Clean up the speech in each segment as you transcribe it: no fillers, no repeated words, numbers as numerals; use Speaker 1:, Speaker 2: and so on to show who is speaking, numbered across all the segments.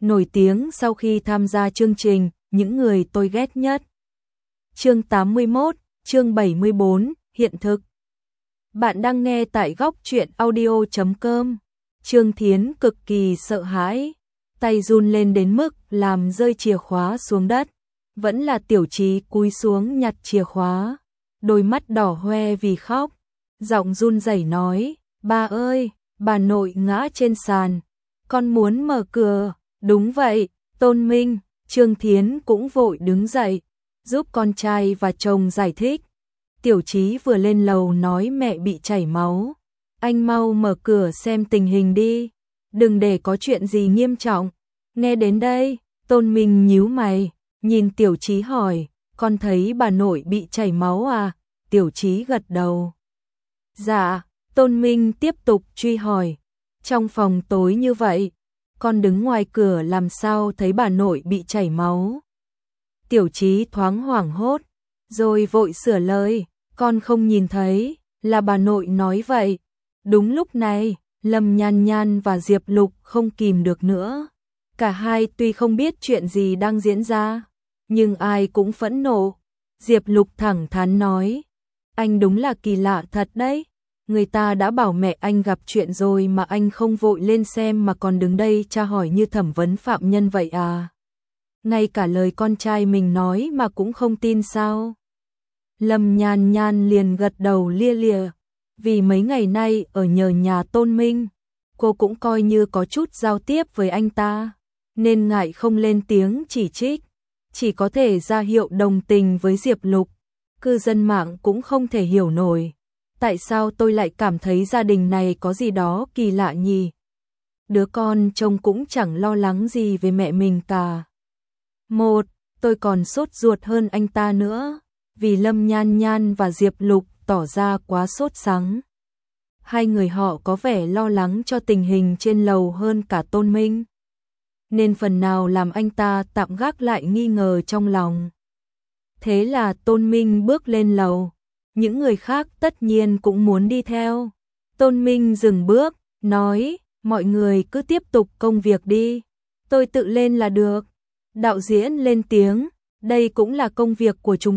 Speaker 1: nổi tiếng sau khi tham gia chương trình Những người tôi ghét nhất. Chương 81, chương 74, hiện thực. Bạn đang nghe tại góc truyện audio.com. Trương Thiến cực kỳ sợ hãi, tay run lên đến mức làm rơi chìa khóa xuống đất. Vẫn là Tiểu Chí cúi xuống nhặt chìa khóa, đôi mắt đỏ hoe vì khóc, giọng run rẩy nói: "Ba ơi, bà nội ngã trên sàn, con muốn mở cửa." "Đúng vậy, Tôn Minh." Trương Thiến cũng vội đứng dậy, giúp con trai và chồng giải thích. Tiểu Chí vừa lên lầu nói mẹ bị chảy máu. "Anh mau mở cửa xem tình hình đi, đừng để có chuyện gì nghiêm trọng." Nghe đến đây, Tôn Minh nhíu mày, nhìn Tiểu Chí hỏi: "Con thấy bà nội bị chảy máu à?" Tiểu Chí gật đầu. "Dạ." Tôn Minh tiếp tục truy hỏi: "Trong phòng tối như vậy, con đứng ngoài cửa làm sao thấy bà nội bị chảy máu?" Tiểu Chí thoáng hoảng hốt, rồi vội sửa lời: "Con không nhìn thấy, là bà nội nói vậy." Đúng lúc này, Lâm Nhan Nhan và Diệp Lục không kìm được nữa. Cả hai tuy không biết chuyện gì đang diễn ra, nhưng ai cũng phẫn nộ. Diệp Lục thẳng thắn nói: "Anh đúng là kỳ lạ thật đấy. Người ta đã bảo mẹ anh gặp chuyện rồi mà anh không vội lên xem mà còn đứng đây tra hỏi như thẩm vấn phạm nhân vậy à? Ngay cả lời con trai mình nói mà cũng không tin sao?" Lâm Nhan Nhan liền gật đầu lia lịa. Vì mấy ngày nay ở nhờ nhà Tôn Minh, cô cũng coi như có chút giao tiếp với anh ta, nên ngại không lên tiếng chỉ trích, chỉ có thể ra hiệu đồng tình với Diệp Lục. Cư dân mạng cũng không thể hiểu nổi, tại sao tôi lại cảm thấy gia đình này có gì đó kỳ lạ nhỉ? Đứa con trông cũng chẳng lo lắng gì về mẹ mình cả. Tôi còn sốt ruột hơn anh ta nữa, vì Lâm Nhan Nhan và Diệp Lục tỏ ra quá sốt sắng. Hai người họ có vẻ lo lắng cho tình hình trên lầu hơn cả Tôn Minh, nên phần nào làm anh ta tạm gác lại nghi ngờ trong lòng. Thế là Tôn Minh bước lên lầu, những người khác tất nhiên cũng muốn đi theo. Tôn Minh dừng bước, nói: "Mọi người cứ tiếp tục công việc đi, tôi tự lên là được." Đạo diễn lên tiếng: "Đây cũng là công việc của chúng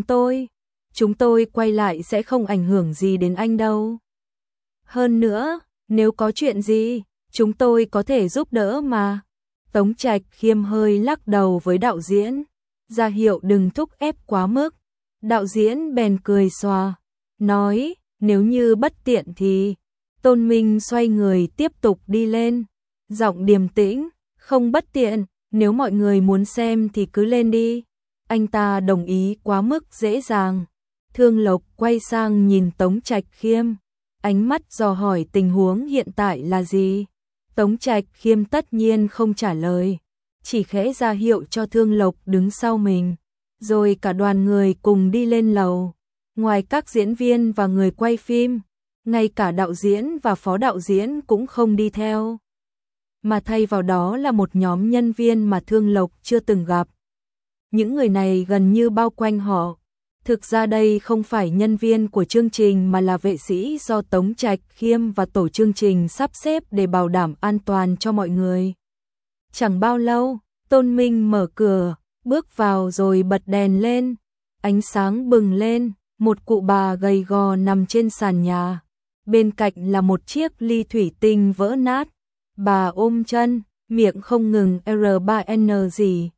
Speaker 1: tôi quay lại sẽ không ảnh hưởng gì đến anh đâu. Hơn nữa, nếu có chuyện gì, chúng tôi có thể giúp đỡ mà." Tống Trạch Khiêm hơi lắc đầu với đạo diễn, ra hiệu đừng thúc ép quá mức. Đạo diễn bèn cười xòa, nói: "Nếu như bất tiện thì..." Tôn Minh xoay người tiếp tục đi lên, giọng điềm tĩnh: "Không bất tiện, nếu mọi người muốn xem thì cứ lên đi." Anh ta đồng ý quá mức dễ dàng. Thương Lộc quay sang nhìn Tống Trạch Khiêm, ánh mắt dò hỏi tình huống hiện tại là gì. Tống Trạch Khiêm tất nhiên không trả lời, chỉ khẽ ra hiệu cho Thương Lộc đứng sau mình, rồi cả đoàn người cùng đi lên lầu. Ngoài các diễn viên và người quay phim, ngay cả đạo diễn và phó đạo diễn cũng không đi theo, mà thay vào đó là một nhóm nhân viên mà Thương Lộc chưa từng gặp. Những người này gần như bao quanh họ. Thực ra đây không phải nhân viên của chương trình mà là vệ sĩ do Tống Trạch Khiêm và tổ chương trình sắp xếp để bảo đảm an toàn cho mọi người. Chẳng bao lâu, Tôn Minh mở cửa, bước vào rồi bật đèn lên. Ánh sáng bừng lên, một cụ bà gầy gò nằm trên sàn nhà. Bên cạnh là một chiếc ly thủy tinh vỡ nát. Bà ôm chân, miệng không ngừng R3N gì.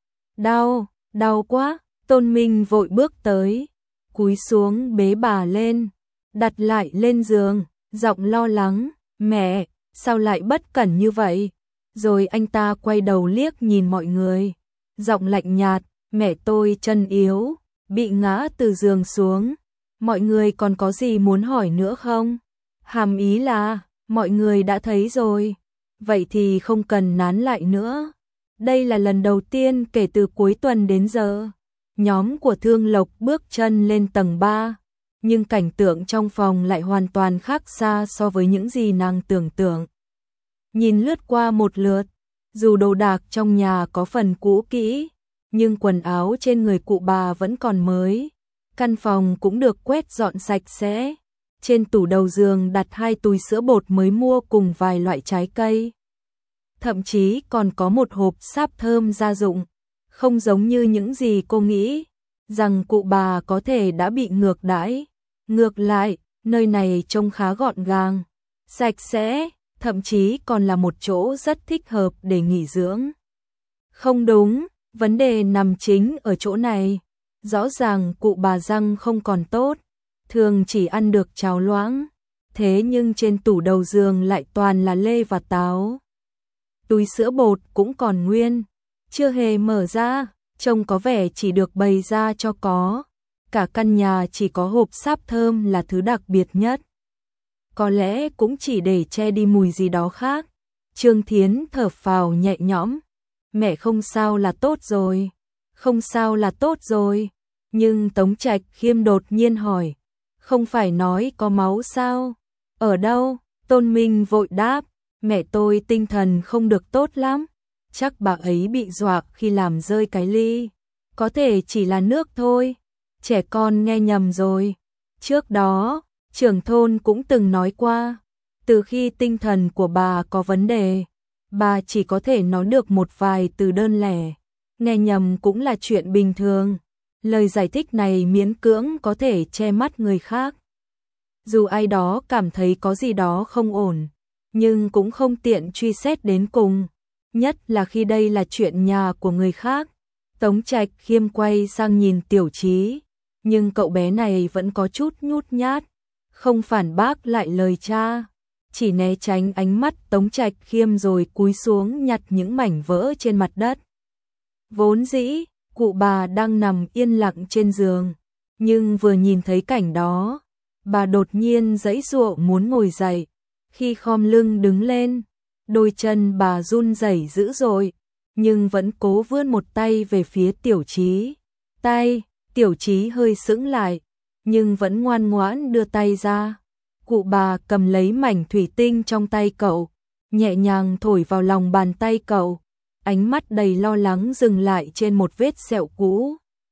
Speaker 1: Đau quá." Tôn Minh vội bước tới, cúi xuống bế bà lên, đặt lại lên giường, giọng lo lắng: "Mẹ, sao lại bất cẩn như vậy?" Rồi anh ta quay đầu liếc nhìn mọi người, giọng lạnh nhạt: "Mẹ tôi chân yếu, bị ngã từ giường xuống. Mọi người còn có gì muốn hỏi nữa không?" Hàm ý là mọi người đã thấy rồi, vậy thì không cần nán lại nữa. Đây là lần đầu tiên kể từ cuối tuần đến giờ, nhóm của Thương Lộc bước chân lên tầng 3, nhưng cảnh tượng trong phòng lại hoàn toàn khác xa so với những gì nàng tưởng tượng. Nhìn lướt qua một lượt, dù đồ đạc trong nhà có phần cũ kỹ, nhưng quần áo trên người cụ bà vẫn còn mới. Căn phòng cũng được quét dọn sạch sẽ. Trên tủ đầu giường đặt 2 túi sữa bột mới mua cùng vài loại trái cây. thậm chí còn có một hộp sáp thơm gia dụng, không giống như những gì cô nghĩ, rằng cụ bà có thể đã bị ngược đãi. Ngược lại, nơi này trông khá gọn gàng, sạch sẽ, thậm chí còn là một chỗ rất thích hợp để nghỉ dưỡng. Không đúng, vấn đề nằm chính ở chỗ này. Rõ ràng cụ bà răng không còn tốt, thường chỉ ăn được cháo loãng, thế nhưng trên tủ đầu giường lại toàn là lê và táo. Túi sữa bột cũng còn nguyên, chưa hề mở ra, trông có vẻ chỉ được bày ra cho có. Cả căn nhà chỉ có hộp sáp thơm là thứ đặc biệt nhất. Có lẽ cũng chỉ để che đi mùi gì đó khác. Trương Thiến thở phào nhẹ nhõm. Mẹ không sao là tốt rồi. Không sao là tốt rồi. Nhưng Tống Trạch Khiêm đột nhiên hỏi. Không phải nói có máu sao? Ở đâu? Tôn Minh vội đáp. Mẹ tôi tinh thần không được tốt lắm. Chắc bà ấy bị dọa khi làm rơi cái ly. Có thể chỉ là nước thôi. Trẻ con nghe nhầm rồi. Trước đó, trưởng thôn cũng từng nói qua. Từ khi tinh thần của bà có vấn đề, bà chỉ có thể nói được một vài từ đơn lẻ. Nghe nhầm cũng là chuyện bình thường. Lời giải thích này miễn cưỡng có thể che mắt người khác. Dù ai đó cảm thấy có gì đó không ổn, nhưng cũng không tiện truy xét đến cùng. Nhất là khi đây là chuyện nhà của người khác. Tống Trạch Khiêm quay sang nhìn Tiểu Chí, nhưng cậu bé này vẫn có chút nhút nhát, không phản bác lại lời cha, chỉ né tránh ánh mắt Tống Trạch Khiêm rồi cúi xuống nhặt những mảnh vỡ trên mặt đất. Vốn dĩ, cụ bà đang nằm yên lặng trên giường, nhưng vừa nhìn thấy cảnh đó, bà đột nhiên giãy giụa muốn ngồi dậy. Khi khom lưng đứng lên, đôi chân bà run rẩy dữ dội, nhưng vẫn cố vươn một tay về phía Tiểu Chí. Tiểu Chí hơi sững lại, nhưng vẫn ngoan ngoãn đưa tay ra. Cụ bà cầm lấy mảnh thủy tinh trong tay cậu, nhẹ nhàng thổi vào lòng bàn tay cậu, ánh mắt đầy lo lắng dừng lại trên một vết sẹo cũ.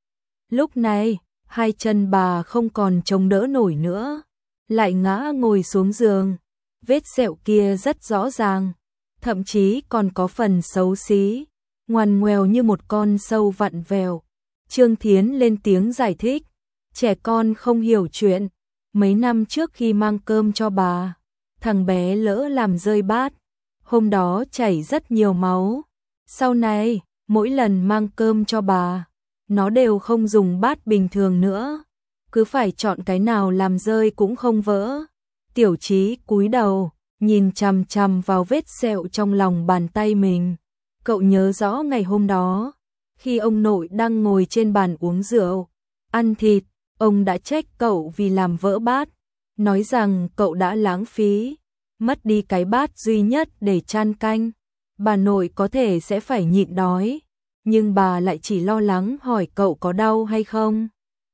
Speaker 1: Lúc này, hai chân bà không còn chống đỡ nổi nữa, lại ngã ngồi xuống giường. Vết sẹo kia rất rõ ràng, thậm chí còn có phần xấu xí, ngoằn ngoèo như một con sâu vặn vẹo. Trương Thiến lên tiếng giải thích, trẻ con không hiểu chuyện. Mấy năm trước khi mang cơm cho bà, thằng bé lỡ làm rơi bát, hôm đó chảy rất nhiều máu. Sau này, mỗi lần mang cơm cho bà, nó đều không dùng bát bình thường nữa, cứ phải chọn cái nào làm rơi cũng không vỡ. Tiểu Chí cúi đầu, nhìn chằm chằm vào vết sẹo trong lòng bàn tay mình. Cậu nhớ rõ ngày hôm đó, khi ông nội đang ngồi trên bàn uống rượu, ăn thịt, ông đã trách cậu vì làm vỡ bát, nói rằng cậu đã lãng phí, mất đi cái bát duy nhất để chan canh. Bà nội có thể sẽ phải nhịn đói, nhưng bà lại chỉ lo lắng hỏi cậu có đau hay không.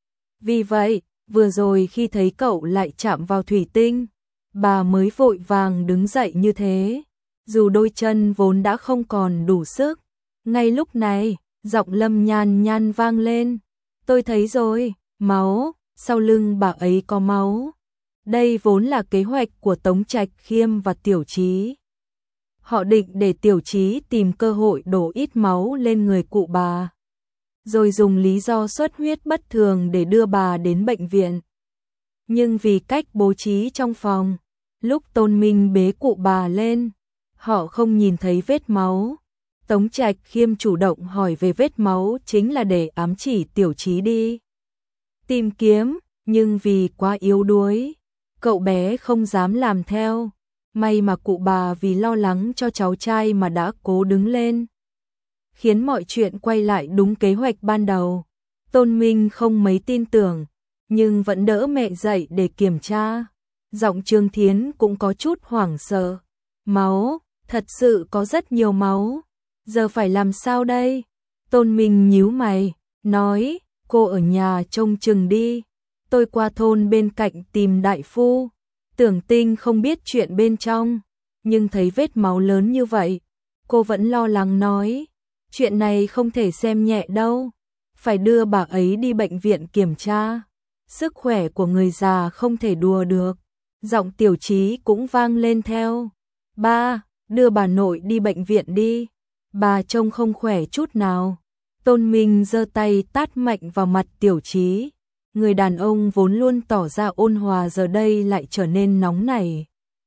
Speaker 1: Vì vậy, vừa rồi khi thấy cậu lại chạm vào thủy tinh, bà mới vội vàng đứng dậy như thế, dù đôi chân vốn đã không còn đủ sức. Ngay lúc này, giọng Lâm Nhan Nhan vang lên. Tôi thấy rồi, máu, sau lưng bà ấy có máu. Đây vốn là kế hoạch của Tống Trạch Khiêm và Tiểu Chí. Họ định để Tiểu Chí tìm cơ hội đổ ít máu lên người cụ bà, rồi dùng lý do xuất huyết bất thường để đưa bà đến bệnh viện. Nhưng vì cách bố trí trong phòng, lúc Tôn Minh bế cụ bà lên, họ không nhìn thấy vết máu. Tống Trạch Khiêm chủ động hỏi về vết máu chính là để ám chỉ Tiểu Chí đi tìm kiếm, nhưng vì quá yếu đuối, cậu bé không dám làm theo. May mà cụ bà vì lo lắng cho cháu trai mà đã cố đứng lên, khiến mọi chuyện quay lại đúng kế hoạch ban đầu. Tôn Minh không mấy tin tưởng, nhưng vẫn đỡ mẹ dậy để kiểm tra. Giọng Trương Thiến cũng có chút hoảng sợ. Máu, thật sự có rất nhiều máu. Giờ phải làm sao đây? Tôn Minh nhíu mày, nói, cô ở nhà trông chừng đi. Tôi qua thôn bên cạnh tìm đại phu. Tưởng Tinh không biết chuyện bên trong, nhưng thấy vết máu lớn như vậy, cô vẫn lo lắng nói, chuyện này không thể xem nhẹ đâu, phải đưa bà ấy đi bệnh viện kiểm tra. Sức khỏe của người già không thể đùa được. Giọng Tiểu Chí cũng vang lên theo. Ba, đưa bà nội đi bệnh viện đi, bà trông không khỏe chút nào. Tôn Minh giơ tay tát mạnh vào mặt Tiểu Chí. Người đàn ông vốn luôn tỏ ra ôn hòa giờ đây lại trở nên nóng nảy.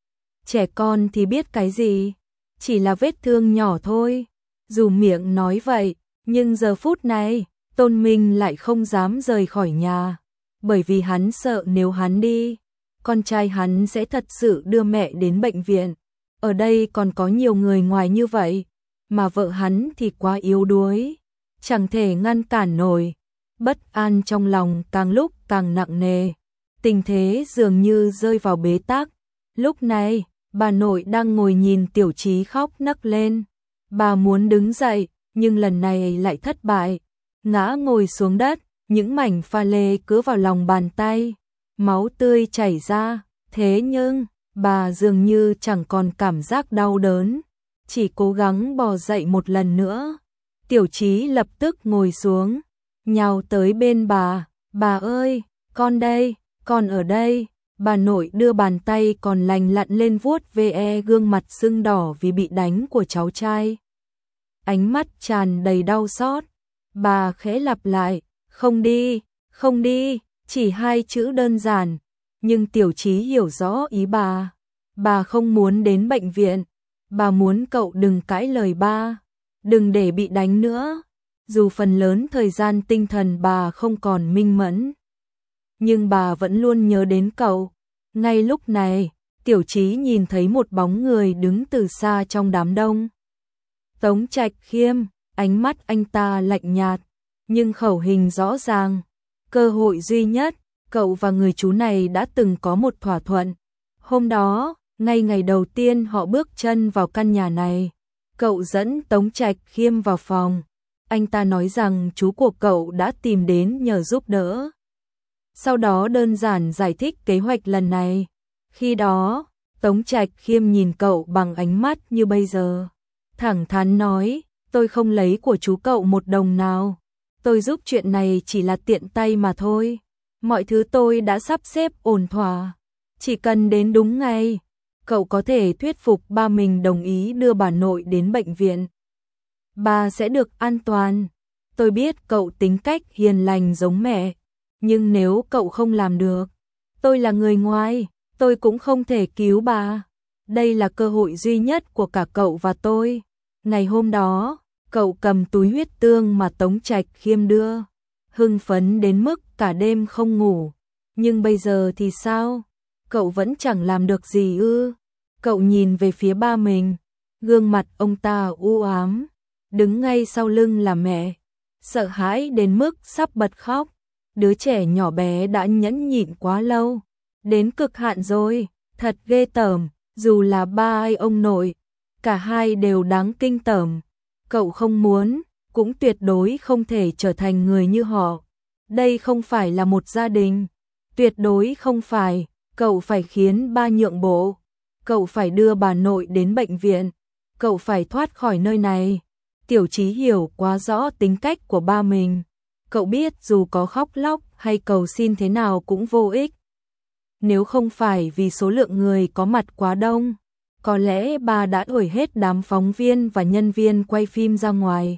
Speaker 1: Trẻ con thì biết cái gì, chỉ là vết thương nhỏ thôi. Dù miệng nói vậy, nhưng giờ phút này, Tôn Minh lại không dám rời khỏi nhà, bởi vì hắn sợ nếu hắn đi, con trai hắn sẽ thật sự đưa mẹ đến bệnh viện. Ở đây còn có nhiều người ngoài như vậy, mà vợ hắn thì quá yếu đuối, chẳng thể ngăn cản nổi. Bất an trong lòng càng lúc càng nặng nề, tình thế dường như rơi vào bế tắc. Lúc này, bà nội đang ngồi nhìn Tiểu Chí khóc nấc lên. Bà muốn đứng dậy, nhưng lần này lại thất bại, ngã ngồi xuống đất, những mảnh pha lê cứ vào lòng bàn tay, máu tươi chảy ra. Thế nhưng, bà dường như chẳng còn cảm giác đau đớn, chỉ cố gắng bò dậy một lần nữa. Tiểu Chí lập tức ngồi xuống, nhào tới bên bà ơi, con đây, con ở đây. Bà nội đưa bàn tay còn lành lặn lên vuốt ve gương mặt sưng đỏ vì bị đánh của cháu trai. Ánh mắt tràn đầy đau xót, bà khẽ lặp lại, không đi, không đi, chỉ hai chữ đơn giản, nhưng Tiểu Chí hiểu rõ ý bà không muốn đến bệnh viện, bà muốn cậu đừng cãi lời ba, đừng để bị đánh nữa. Dù phần lớn thời gian tinh thần bà không còn minh mẫn, nhưng bà vẫn luôn nhớ đến cậu. Ngay lúc này, Tiểu Chí nhìn thấy một bóng người đứng từ xa trong đám đông. Tống Trạch Khiêm, ánh mắt anh ta lạnh nhạt, nhưng khẩu hình rõ ràng. Cơ hội duy nhất, cậu và người chú này đã từng có một thỏa thuận. Hôm đó, ngay ngày đầu tiên họ bước chân vào căn nhà này, cậu dẫn Tống Trạch Khiêm vào phòng. Anh ta nói rằng chú của cậu đã tìm đến nhờ giúp đỡ. Sau đó đơn giản giải thích kế hoạch lần này. Khi đó, Tống Trạch Khiêm nhìn cậu bằng ánh mắt như bây giờ. Thẳng thắn nói, tôi không lấy của chú cậu một đồng nào. Tôi giúp chuyện này chỉ là tiện tay mà thôi. Mọi thứ tôi đã sắp xếp ổn thỏa. Chỉ cần đến đúng ngày, cậu có thể thuyết phục ba mình đồng ý đưa bà nội đến bệnh viện. Bà sẽ được an toàn. Tôi biết cậu tính cách hiền lành giống mẹ, nhưng nếu cậu không làm được, tôi là người ngoài, tôi cũng không thể cứu bà. Đây là cơ hội duy nhất của cả cậu và tôi. Ngày hôm đó, cậu cầm túi huyết tương mà Tống Trạch Khiêm đưa, hưng phấn đến mức cả đêm không ngủ. Nhưng bây giờ thì sao? Cậu vẫn chẳng làm được gì ư? Cậu nhìn về phía ba mình, gương mặt ông ta u ám, đứng ngay sau lưng là mẹ, sợ hãi đến mức sắp bật khóc. Đứa trẻ nhỏ bé đã nhẫn nhịn quá lâu, đến cực hạn rồi, thật ghê tởm. Dù là ba hay ông nội, cả hai đều đáng kinh tởm. Cậu không muốn, cũng tuyệt đối không thể trở thành người như họ. Đây không phải là một gia đình, tuyệt đối không phải. Cậu phải khiến ba nhượng bộ, cậu phải đưa bà nội đến bệnh viện, cậu phải thoát khỏi nơi này. Tiểu Chí hiểu quá rõ tính cách của ba mình. Cậu biết dù có khóc lóc hay cầu xin thế nào cũng vô ích. Nếu không phải vì số lượng người có mặt quá đông, có lẽ bà đã đuổi hết đám phóng viên và nhân viên quay phim ra ngoài.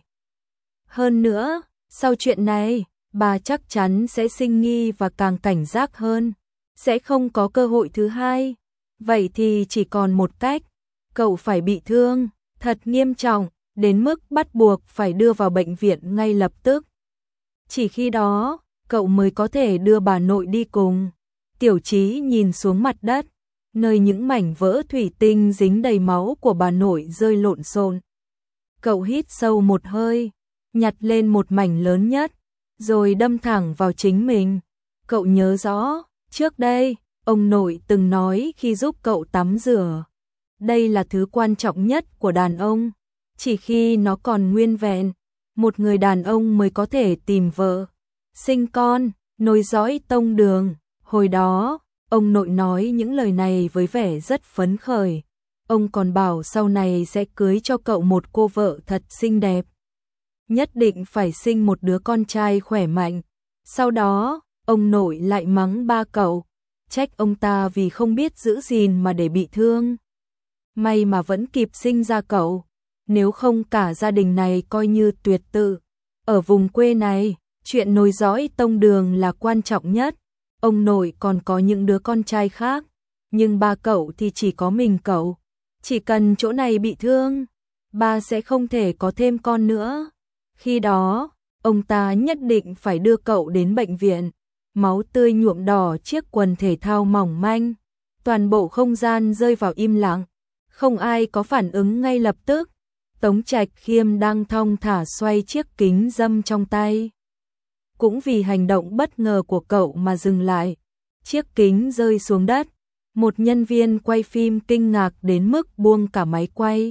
Speaker 1: Hơn nữa, sau chuyện này, bà chắc chắn sẽ sinh nghi và càng cảnh giác hơn, sẽ không có cơ hội thứ hai. Vậy thì chỉ còn một cách, cậu phải bị thương, thật nghiêm trọng, đến mức bắt buộc phải đưa vào bệnh viện ngay lập tức. Chỉ khi đó, cậu mới có thể đưa bà nội đi cùng. Tiểu Chí nhìn xuống mặt đất, nơi những mảnh vỡ thủy tinh dính đầy máu của bà nội rơi lộn xộn. Cậu hít sâu một hơi, nhặt lên một mảnh lớn nhất, rồi đâm thẳng vào chính mình. Cậu nhớ rõ, trước đây, ông nội từng nói khi giúp cậu tắm rửa, đây là thứ quan trọng nhất của đàn ông. Chỉ khi nó còn nguyên vẹn, một người đàn ông mới có thể tìm vợ, sinh con, nối dõi tông đường. Hồi đó, ông nội nói những lời này với vẻ rất phấn khởi. Ông còn bảo sau này sẽ cưới cho cậu một cô vợ thật xinh đẹp. Nhất định phải sinh một đứa con trai khỏe mạnh. Sau đó, ông nội lại mắng ba cậu, trách ông ta vì không biết giữ gìn mà để bị thương. may mà vẫn kịp sinh ra cậu, nếu không cả gia đình này coi như tuyệt tự. Ở vùng quê này, chuyện nối dõi tông đường là quan trọng nhất, ông nội còn có những đứa con trai khác, nhưng ba cậu thì chỉ có mình cậu. Chỉ cần chỗ này bị thương, ba sẽ không thể có thêm con nữa. Khi đó, ông ta nhất định phải đưa cậu đến bệnh viện. Máu tươi nhuộm đỏ chiếc quần thể thao mỏng manh. Toàn bộ không gian rơi vào im lặng. Không ai có phản ứng ngay lập tức. Tống Trạch Khiêm đang thong thả xoay chiếc kính râm trong tay. Cũng vì hành động bất ngờ của cậu mà dừng lại. Chiếc kính rơi xuống đất. Một nhân viên quay phim kinh ngạc đến mức buông cả máy quay.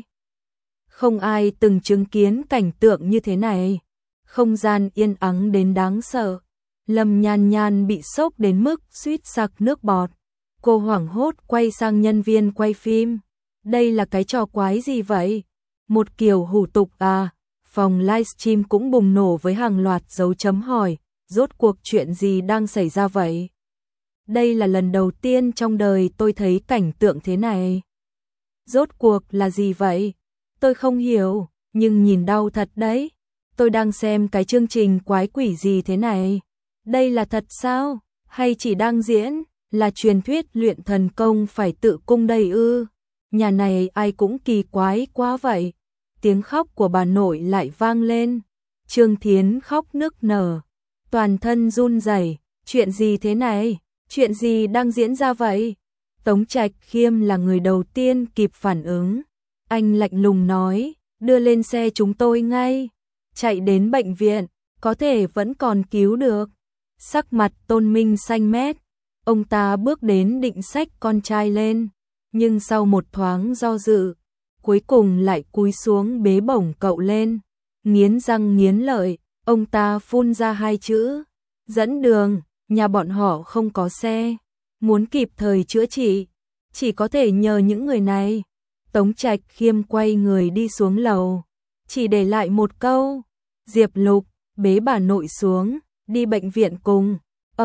Speaker 1: Không ai từng chứng kiến cảnh tượng như thế này. Không gian yên ắng đến đáng sợ. Lâm Nhan Nhan bị sốc đến mức suýt sặc nước bọt. Cô hoảng hốt quay sang nhân viên quay phim. Đây là cái trò quái gì vậy? Một kiểu hủ tục à? Phòng livestream cũng bùng nổ với hàng loạt dấu chấm hỏi. Rốt cuộc chuyện gì đang xảy ra vậy? Đây là lần đầu tiên trong đời tôi thấy cảnh tượng thế này. Rốt cuộc là gì vậy? Tôi không hiểu, nhưng nhìn đau thật đấy. Tôi đang xem cái chương trình quái quỷ gì thế này? Đây là thật sao? Hay chỉ đang diễn? Là truyền thuyết luyện thần công phải tự cung đây ư? Nhà này ai cũng kỳ quái quá vậy. Tiếng khóc của bà nội lại vang lên. Trương Thiến khóc nức nở, toàn thân run rẩy. Chuyện gì thế này? Chuyện gì đang diễn ra vậy? Tống Trạch Khiêm là người đầu tiên kịp phản ứng. Anh lạnh lùng nói, đưa lên xe chúng tôi ngay. Chạy đến bệnh viện, có thể vẫn còn cứu được. Sắc mặt Tôn Minh xanh mét. Ông ta bước đến định xách con trai lên. Nhưng sau một thoáng do dự, cuối cùng lại cúi xuống bế bổng cậu lên. Nghiến răng nghiến lợi, ông ta phun ra hai chữ. Dẫn đường, nhà bọn họ không có xe. Muốn kịp thời chữa trị, chỉ có thể nhờ những người này. Tống Trạch Khiêm quay người đi xuống lầu. Chỉ để lại một câu. Diệp Lục, bế bà nội xuống, đi bệnh viện cùng.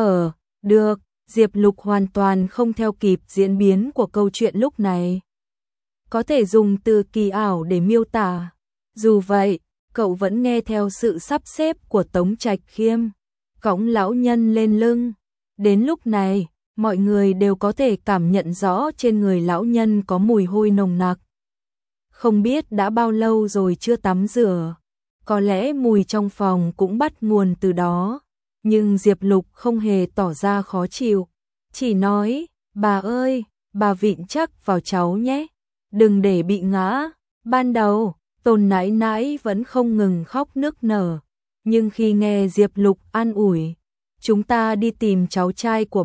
Speaker 1: Được. Diệp Lục hoàn toàn không theo kịp diễn biến của câu chuyện lúc này. Có thể dùng từ kỳ ảo để miêu tả. Dù vậy, cậu vẫn nghe theo sự sắp xếp của Tống Trạch Khiêm. Cõng lão nhân lên lưng. Đến lúc này, mọi người đều có thể cảm nhận rõ trên người lão nhân có mùi hôi nồng nặc. Không biết đã bao lâu rồi chưa tắm rửa. Có lẽ mùi trong phòng cũng bắt nguồn từ đó. Nhưng Diệp Lục không hề tỏ ra khó chịu. Chỉ nói, bà ơi, bà vịn chắc vào cháu nhé. Đừng để bị ngã. Ban đầu, Tôn nãi nãi vẫn không ngừng khóc nức nở. Nhưng khi nghe Diệp Lục an ủi, chúng ta đi tìm cháu trai của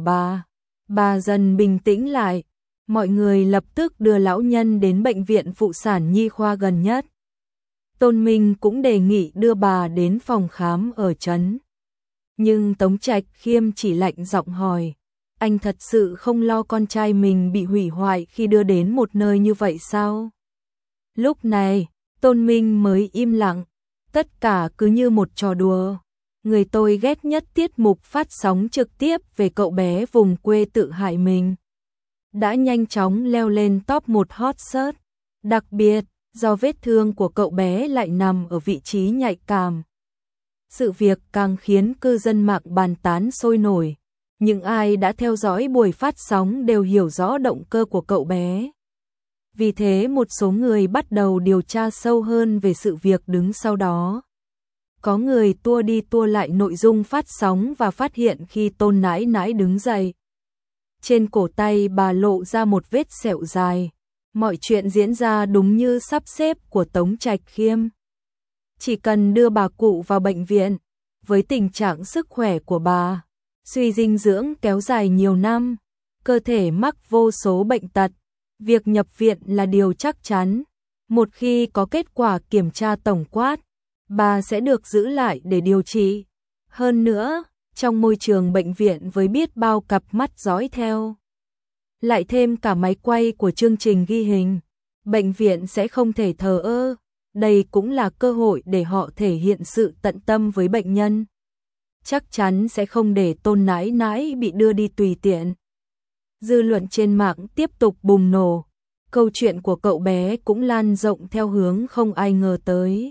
Speaker 1: bà dần bình tĩnh lại. Mọi người lập tức đưa lão nhân đến bệnh viện phụ sản nhi khoa gần nhất. Tôn Minh cũng đề nghị đưa bà đến phòng khám ở trấn. Nhưng Tống Trạch Khiêm chỉ lạnh giọng hỏi, anh thật sự không lo con trai mình bị hủy hoại khi đưa đến một nơi như vậy sao? Lúc này, Tôn Minh mới im lặng, tất cả cứ như một trò đùa. Người tôi ghét nhất tiết mục phát sóng trực tiếp về cậu bé vùng quê tự hại mình. Đã nhanh chóng leo lên top 1 hot search, đặc biệt do vết thương của cậu bé lại nằm ở vị trí nhạy cảm. Sự việc càng khiến cư dân mạng bàn tán sôi nổi. Những ai đã theo dõi buổi phát sóng đều hiểu rõ động cơ của cậu bé. Vì thế một số người bắt đầu điều tra sâu hơn về sự việc đứng sau đó. Có người tua đi tua lại nội dung phát sóng và phát hiện khi Tôn nãi nãi đứng dậy, trên cổ tay bà lộ ra một vết sẹo dài. Mọi chuyện diễn ra đúng như sắp xếp của Tống Trạch Khiêm. Chỉ cần đưa bà cụ vào bệnh viện, với tình trạng sức khỏe của bà, suy dinh dưỡng kéo dài nhiều năm, cơ thể mắc vô số bệnh tật, việc nhập viện là điều chắc chắn. Một khi có kết quả kiểm tra tổng quát, bà sẽ được giữ lại để điều trị. Hơn nữa, trong môi trường bệnh viện với biết bao cặp mắt dõi theo, lại thêm cả máy quay của chương trình ghi hình, bệnh viện sẽ không thể thờ ơ. Đây cũng là cơ hội để họ thể hiện sự tận tâm với bệnh nhân. Chắc chắn sẽ không để Tôn nãi nãi bị đưa đi tùy tiện. Dư luận trên mạng tiếp tục bùng nổ. câu chuyện của cậu bé cũng lan rộng theo hướng không ai ngờ tới.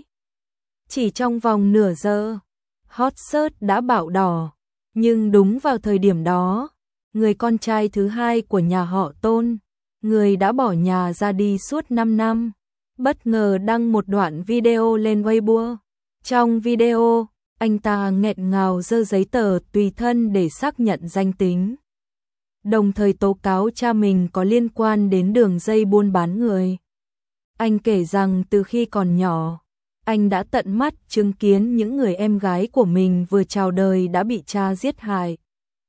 Speaker 1: Chỉ trong vòng nửa giờ, hot search đã bạo đỏ, nhưng đúng vào thời điểm đó, người con trai thứ hai của nhà họ Tôn, người đã bỏ nhà ra đi suốt 5 năm, bất ngờ đăng một đoạn video lên Weibo. Trong video, anh ta nghẹn ngào giơ giấy tờ tùy thân để xác nhận danh tính, đồng thời tố cáo cha mình có liên quan đến đường dây buôn bán người. Anh kể rằng từ khi còn nhỏ, anh đã tận mắt chứng kiến những người em gái của mình vừa chào đời đã bị cha giết hại.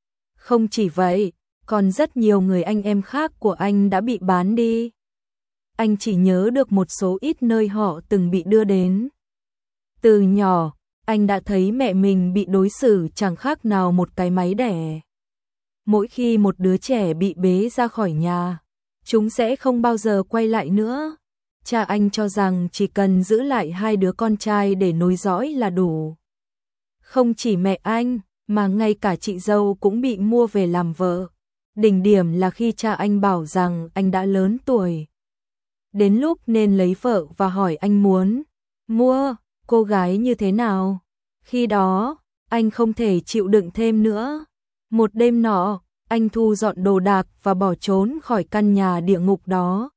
Speaker 1: Không chỉ vậy, còn rất nhiều người anh em khác của anh đã bị bán đi. Anh chỉ nhớ được một số ít nơi họ từng bị đưa đến. Từ nhỏ, anh đã thấy mẹ mình bị đối xử chẳng khác nào một cái máy đẻ. Mỗi khi một đứa trẻ bị bế ra khỏi nhà, chúng sẽ không bao giờ quay lại nữa. Cha anh cho rằng chỉ cần giữ lại 2 đứa con trai để nối dõi là đủ. Không chỉ mẹ anh, mà ngay cả chị dâu cũng bị mua về làm vợ. Đỉnh điểm là khi cha anh bảo rằng anh đã lớn tuổi, đến lúc nên lấy vợ, và hỏi anh muốn mua cô gái như thế nào. Khi đó, anh không thể chịu đựng thêm nữa. Một đêm nọ, anh thu dọn đồ đạc và bỏ trốn khỏi căn nhà địa ngục đó.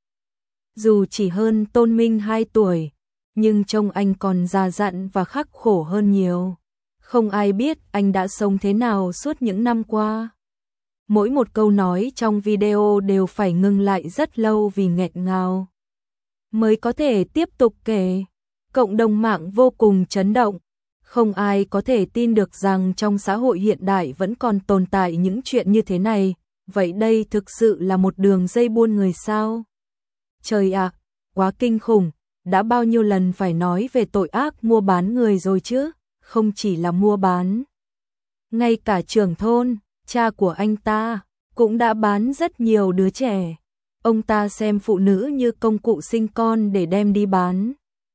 Speaker 1: Dù chỉ hơn Tôn Minh 2 tuổi, nhưng trông anh còn già dặn và khắc khổ hơn nhiều. Không ai biết anh đã sống thế nào suốt những năm qua. Mỗi một câu nói trong video đều phải ngừng lại rất lâu vì nghẹn ngào mới có thể tiếp tục kể. Cộng đồng mạng vô cùng chấn động. Không ai có thể tin được rằng trong xã hội hiện đại vẫn còn tồn tại những chuyện như thế này. Vậy đây thực sự là một đường dây buôn người sao? Trời ạ, quá kinh khủng, đã bao nhiêu lần phải nói về tội ác mua bán người rồi chứ, không chỉ là mua bán. Ngay cả trưởng thôn, cha của anh ta, cũng đã bán rất nhiều đứa trẻ. Ông ta xem phụ nữ như công cụ sinh con để đem đi bán.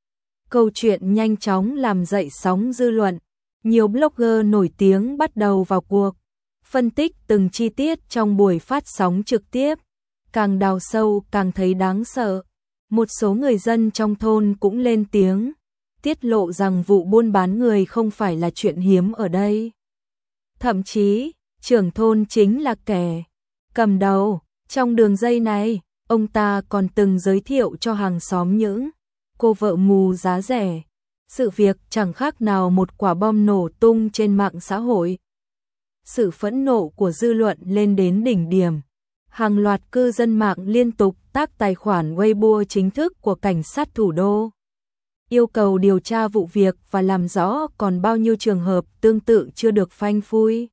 Speaker 1: Câu chuyện nhanh chóng làm dậy sóng dư luận. Nhiều blogger nổi tiếng bắt đầu vào cuộc, phân tích từng chi tiết trong buổi phát sóng trực tiếp. Càng đào sâu càng thấy đáng sợ. Một số người dân trong thôn cũng lên tiếng, tiết lộ rằng vụ buôn bán người không phải là chuyện hiếm ở đây. Thậm chí, trưởng thôn chính là kẻ cầm đầu trong đường dây này. Ông ta còn từng giới thiệu cho hàng xóm những cô vợ mù giá rẻ. Sự việc chẳng khác nào một quả bom nổ tung trên mạng xã hội. Sự phẫn nộ của dư luận lên đến đỉnh điểm. Hàng loạt cư dân mạng liên tục tag tài khoản Weibo chính thức của cảnh sát thủ đô, yêu cầu điều tra vụ việc và làm rõ còn bao nhiêu trường hợp tương tự chưa được phanh phui.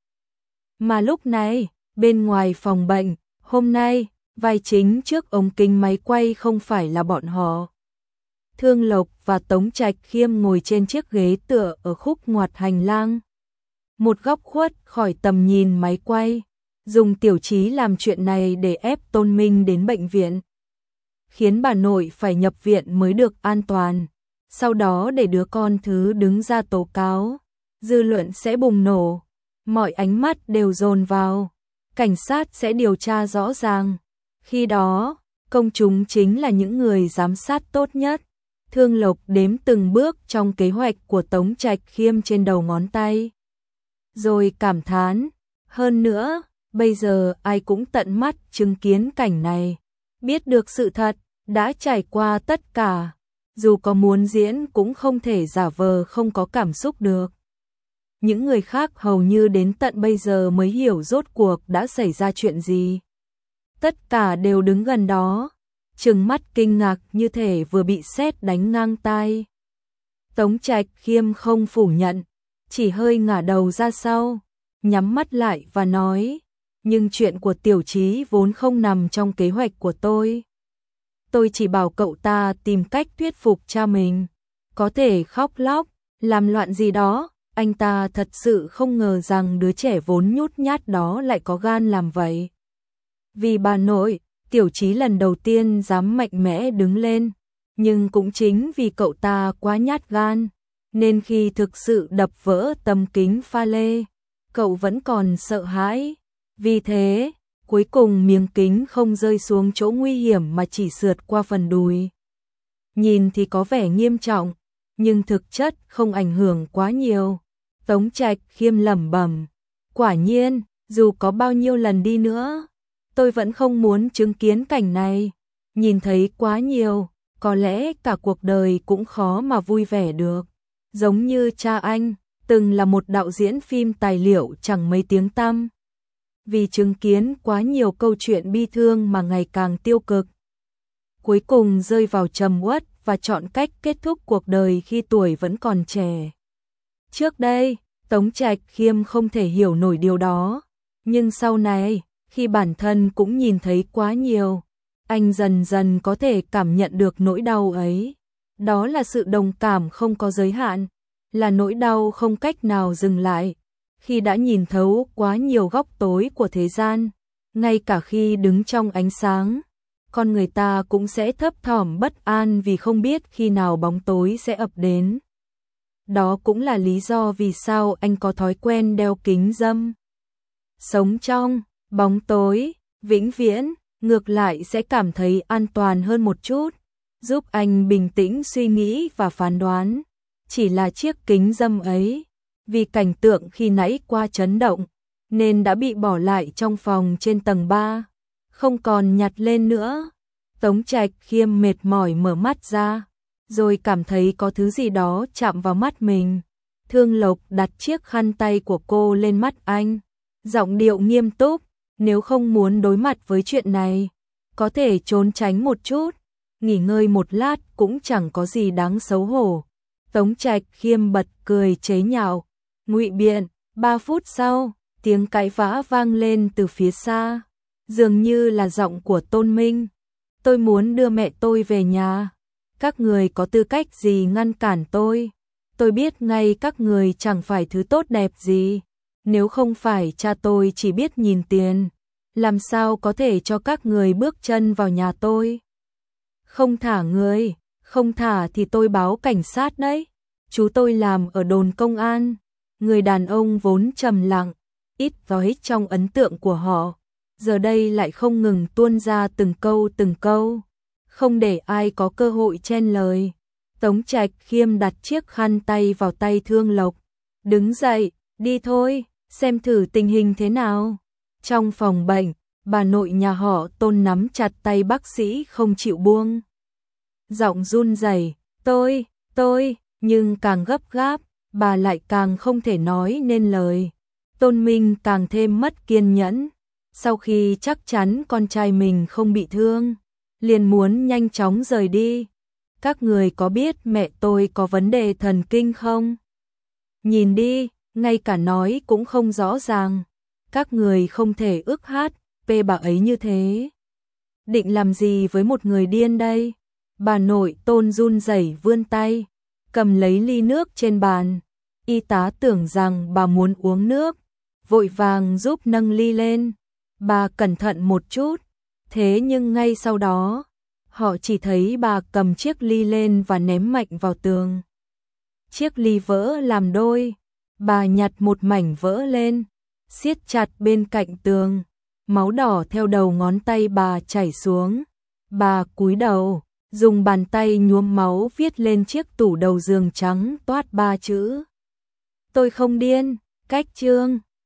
Speaker 1: Mà lúc này, bên ngoài phòng bệnh, hôm nay, vai chính trước ống kính máy quay không phải là bọn họ. Thương Lộc và Tống Trạch Khiêm ngồi trên chiếc ghế tựa ở khúc ngoặt hành lang, một góc khuất khỏi tầm nhìn máy quay. Dùng Tiểu Chí làm chuyện này để ép Tôn Minh đến bệnh viện, khiến bà nội phải nhập viện mới được an toàn. Sau đó để đứa con thứ đứng ra tố cáo, dư luận sẽ bùng nổ, mọi ánh mắt đều dồn vào, cảnh sát sẽ điều tra rõ ràng. Khi đó, công chúng chính là những người giám sát tốt nhất. Thương Lộc đếm từng bước trong kế hoạch của Tống Trạch Khiêm trên đầu ngón tay, rồi cảm thán, hơn nữa, bây giờ ai cũng tận mắt chứng kiến cảnh này, biết được sự thật, đã trải qua tất cả, dù có muốn diễn cũng không thể giả vờ không có cảm xúc được. Những người khác hầu như đến tận bây giờ mới hiểu rốt cuộc đã xảy ra chuyện gì. Tất cả đều đứng gần đó, trừng mắt kinh ngạc như thể vừa bị sét đánh ngang tai. Tống Trạch Khiêm không phủ nhận, chỉ hơi ngả đầu ra sau, nhắm mắt lại và nói, nhưng chuyện của Tiểu Chí vốn không nằm trong kế hoạch của tôi. Tôi chỉ bảo cậu ta tìm cách thuyết phục cha mình, có thể khóc lóc, làm loạn gì đó. Anh ta thật sự không ngờ rằng đứa trẻ vốn nhút nhát đó lại có gan làm vậy. Vì bà nội, Tiểu Chí lần đầu tiên dám mạnh mẽ đứng lên, nhưng cũng chính vì cậu ta quá nhát gan, nên khi thực sự đập vỡ tấm kính pha lê, cậu vẫn còn sợ hãi. Vì thế, Cuối cùng miếng kính không rơi xuống chỗ nguy hiểm mà chỉ sượt qua phần đùi. Nhìn thì có vẻ nghiêm trọng, nhưng thực chất không ảnh hưởng quá nhiều. Tống Trạch Khiêm lẩm bẩm, quả nhiên, dù có bao nhiêu lần đi nữa, tôi vẫn không muốn chứng kiến cảnh này. Nhìn thấy quá nhiều, có lẽ cả cuộc đời cũng khó mà vui vẻ được. Giống như cha anh, từng là một đạo diễn phim tài liệu chẳng mấy tiếng tăm. Vì chứng kiến quá nhiều câu chuyện bi thương mà ngày càng tiêu cực, cuối cùng rơi vào trầm uất và chọn cách kết thúc cuộc đời khi tuổi vẫn còn trẻ. Trước đây, Tống Trạch Khiêm không thể hiểu nổi điều đó, nhưng sau này, khi bản thân cũng nhìn thấy quá nhiều, anh dần dần có thể cảm nhận được nỗi đau ấy. Đó là sự đồng cảm không có giới hạn, là nỗi đau không cách nào dừng lại. Khi đã nhìn thấu quá nhiều góc tối của thế gian, ngay cả khi đứng trong ánh sáng, con người ta cũng sẽ thấp thỏm bất an vì không biết khi nào bóng tối sẽ ập đến. Đó cũng là lý do vì sao anh có thói quen đeo kính râm. Sống trong bóng tối, vĩnh viễn, ngược lại sẽ cảm thấy an toàn hơn một chút, giúp anh bình tĩnh suy nghĩ và phán đoán. Chỉ là chiếc kính râm ấy, vì cảnh tượng khi nãy quá chấn động, nên đã bị bỏ lại trong phòng trên tầng 3, không còn nhặt lên nữa. Tống Trạch Khiêm mệt mỏi mở mắt ra, rồi cảm thấy có thứ gì đó chạm vào mắt mình. Thương Lộc đặt chiếc khăn tay của cô lên mắt anh, giọng điệu nghiêm túc, nếu không muốn đối mặt với chuyện này, có thể trốn tránh một chút, nghỉ ngơi một lát cũng chẳng có gì đáng xấu hổ. Tống Trạch Khiêm bật cười chế nhạo, ngụy biện. 3 phút sau, tiếng cãi vã vang lên từ phía xa, dường như là giọng của Tôn Minh. Tôi muốn đưa mẹ tôi về nhà, các người có tư cách gì ngăn cản tôi? Tôi biết ngay các người chẳng phải thứ tốt đẹp gì, nếu không phải cha tôi chỉ biết nhìn tiền, làm sao có thể cho các người bước chân vào nhà tôi? Không thả người, không thả thì tôi báo cảnh sát đấy. Chú tôi làm ở đồn công an. Người đàn ông vốn trầm lặng, ít nói trong ấn tượng của họ, giờ đây lại không ngừng tuôn ra từng câu, không để ai có cơ hội chen lời. Tống Trạch Khiêm đặt chiếc khăn tay vào tay Thương Lộc, đứng dậy, đi thôi, xem thử tình hình thế nào. Trong phòng bệnh, bà nội nhà họ Tôn nắm chặt tay bác sĩ không chịu buông. Giọng run rẩy, tôi, nhưng càng gấp gáp, bà lại càng không thể nói nên lời. Tôn Minh càng thêm mất kiên nhẫn, sau khi chắc chắn con trai mình không bị thương, liền muốn nhanh chóng rời đi. Các người có biết mẹ tôi có vấn đề thần kinh không? Nhìn đi, ngay cả nói cũng không rõ ràng. Các người không thể ức hát, bà ấy như thế. Định làm gì với một người điên đây? Bà nội Tôn run rẩy vươn tay, cầm lấy ly nước trên bàn. Y tá tưởng rằng bà muốn uống nước, vội vàng giúp nâng ly lên. Bà cẩn thận một chút, thế nhưng ngay sau đó, họ chỉ thấy bà cầm chiếc ly lên và ném mạnh vào tường. Chiếc ly vỡ làm đôi, bà nhặt một mảnh vỡ lên, siết chặt bên cạnh tường. Máu đỏ theo đầu ngón tay bà chảy xuống. Bà cúi đầu, dùng bàn tay nhuốm máu viết lên chiếc tủ đầu giường trắng toát 3 chữ. Tôi không điên, cách chương.